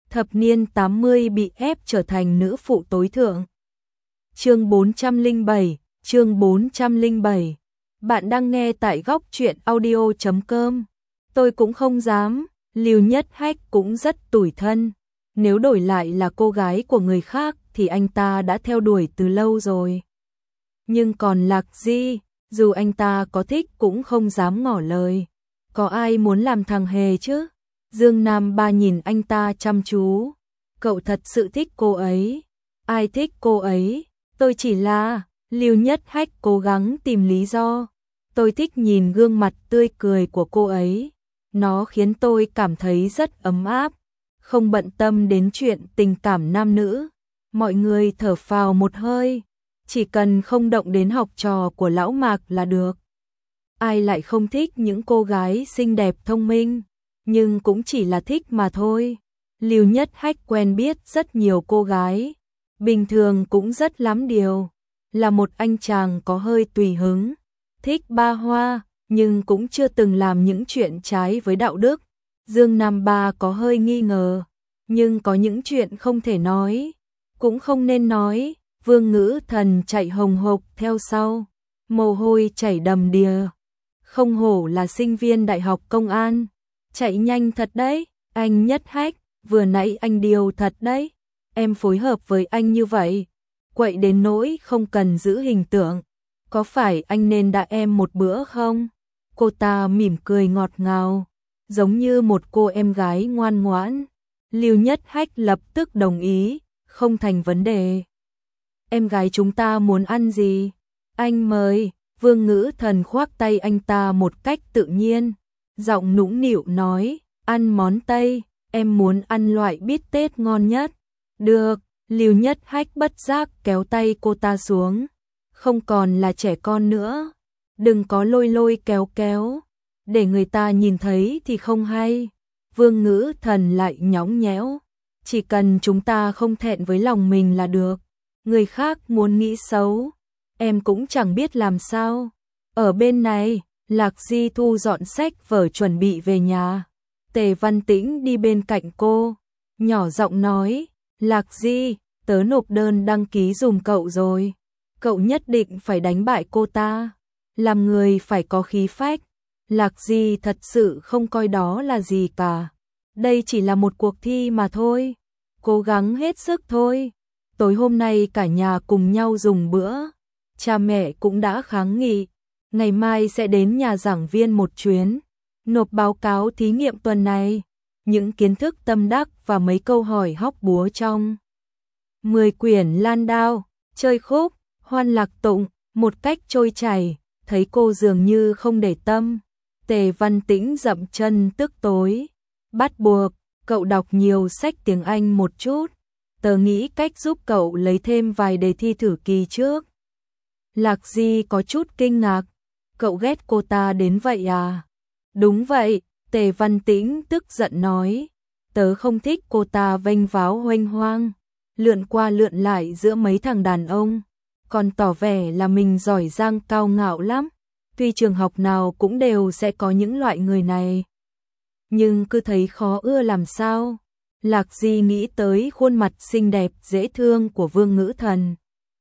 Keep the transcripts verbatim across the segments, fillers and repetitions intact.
thập niên tám mươi bị ép trở thành nữ phụ tối thượng. Chương bốn trăm lẻ bảy, chương bốn trăm lẻ bảy. Bạn đang nghe tại góc truyện audio chấm com. Tôi cũng không dám, Lưu Nhất Hách cũng rất tủi thân. Nếu đổi lại là cô gái của người khác thì anh ta đã theo đuổi từ lâu rồi. Nhưng còn Lạc Di, dù anh ta có thích cũng không dám ngỏ lời. Có ai muốn làm thằng hề chứ? Dương Nam Ba nhìn anh ta chăm chú. Cậu thật sự thích cô ấy. Ai thích cô ấy? Tôi chỉ là... Lưu Nhất Hách cố gắng tìm lý do. Tôi thích nhìn gương mặt tươi cười của cô ấy. Nó khiến tôi cảm thấy rất ấm áp. Không bận tâm đến chuyện tình cảm nam nữ. Mọi người thở phào một hơi. Chỉ cần không động đến học trò của lão Mạc là được. Ai lại không thích những cô gái xinh đẹp thông minh. Nhưng cũng chỉ là thích mà thôi. Lưu Nhất Hách quen biết rất nhiều cô gái. Bình thường cũng rất lắm điều. Là một anh chàng có hơi tùy hứng. Thích ba hoa, nhưng cũng chưa từng làm những chuyện trái với đạo đức. Dương Nam Ba có hơi nghi ngờ. Nhưng có những chuyện không thể nói. Cũng không nên nói. Vương Ngữ Thần chạy hồng hộc theo sau. Mồ hôi chảy đầm đìa. Không hổ là sinh viên đại học công an. Chạy nhanh thật đấy, anh Nhất Hách, vừa nãy anh điều thật đấy. Em phối hợp với anh như vậy, quậy đến nỗi không cần giữ hình tượng. Có phải anh nên đãi em một bữa không? Cô ta mỉm cười ngọt ngào, giống như một cô em gái ngoan ngoãn. Lưu Nhất Hách lập tức đồng ý, không thành vấn đề. Em gái chúng ta muốn ăn gì? Anh mời. Vương Ngữ Thần khoác tay anh ta một cách tự nhiên. Giọng nũng nịu nói, ăn món Tây, em muốn ăn loại bít tết ngon nhất. Được, Lưu Nhất Hách bất giác kéo tay cô ta xuống. Không còn là trẻ con nữa. Đừng có lôi lôi kéo kéo. Để người ta nhìn thấy thì không hay. Vương Ngữ Thần lại nhõng nhẽo. Chỉ cần chúng ta không thẹn với lòng mình là được. Người khác muốn nghĩ xấu, em cũng chẳng biết làm sao. Ở bên này, Lạc Di thu dọn sách vở chuẩn bị về nhà. Tề Văn Tĩnh đi bên cạnh cô, nhỏ giọng nói, Lạc Di, tớ nộp đơn đăng ký dùm cậu rồi. Cậu nhất định phải đánh bại cô ta. Làm người phải có khí phách. Lạc Di thật sự không coi đó là gì cả. Đây chỉ là một cuộc thi mà thôi. Cố gắng hết sức thôi. Tối hôm nay cả nhà cùng nhau dùng bữa. Cha mẹ cũng đã kháng nghị. Ngày mai sẽ đến nhà giảng viên một chuyến, nộp báo cáo thí nghiệm tuần này, những kiến thức tâm đắc và mấy câu hỏi hóc búa trong mười quyển Lan Đao, chơi khúc, hoan lạc tụng, một cách trôi chảy. Thấy cô dường như không để tâm, Tề Văn Tĩnh dậm chân tức tối. Bắt buộc, cậu đọc nhiều sách tiếng Anh một chút. Tớ nghĩ cách giúp cậu lấy thêm vài đề thi thử kỳ trước. Lạc Di có chút kinh ngạc. Cậu ghét cô ta đến vậy à? Đúng vậy, Tề Văn Tĩnh tức giận nói. Tớ không thích cô ta vênh váo huênh hoang, lượn qua lượn lại giữa mấy thằng đàn ông, còn tỏ vẻ là mình giỏi giang cao ngạo lắm. Tuy trường học nào cũng đều sẽ có những loại người này, nhưng cứ thấy khó ưa làm sao. Lạc Di nghĩ tới khuôn mặt xinh đẹp dễ thương của Vương Ngữ Thần.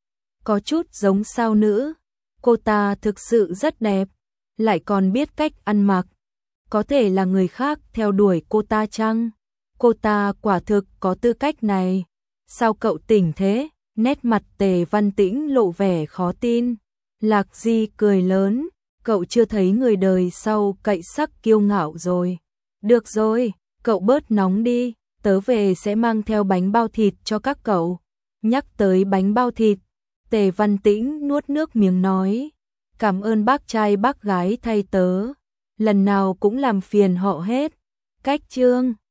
Có chút giống sao nữ. Cô ta thực sự rất đẹp, lại còn biết cách ăn mặc. Có thể là người khác theo đuổi cô ta chăng? Cô ta quả thực có tư cách này. Sao cậu tỉnh thế? Nét mặt Tề Văn Tĩnh lộ vẻ khó tin. Lạc Di cười lớn. Cậu chưa thấy người đời sau cậy sắc kiêu ngạo rồi. Được rồi, cậu bớt nóng đi. Tớ về sẽ mang theo bánh bao thịt cho các cậu. Nhắc tới bánh bao thịt, Tề Văn Tĩnh nuốt nước miếng nói. Cảm ơn bác trai bác gái thay tớ. Lần nào cũng làm phiền họ hết. Cách chương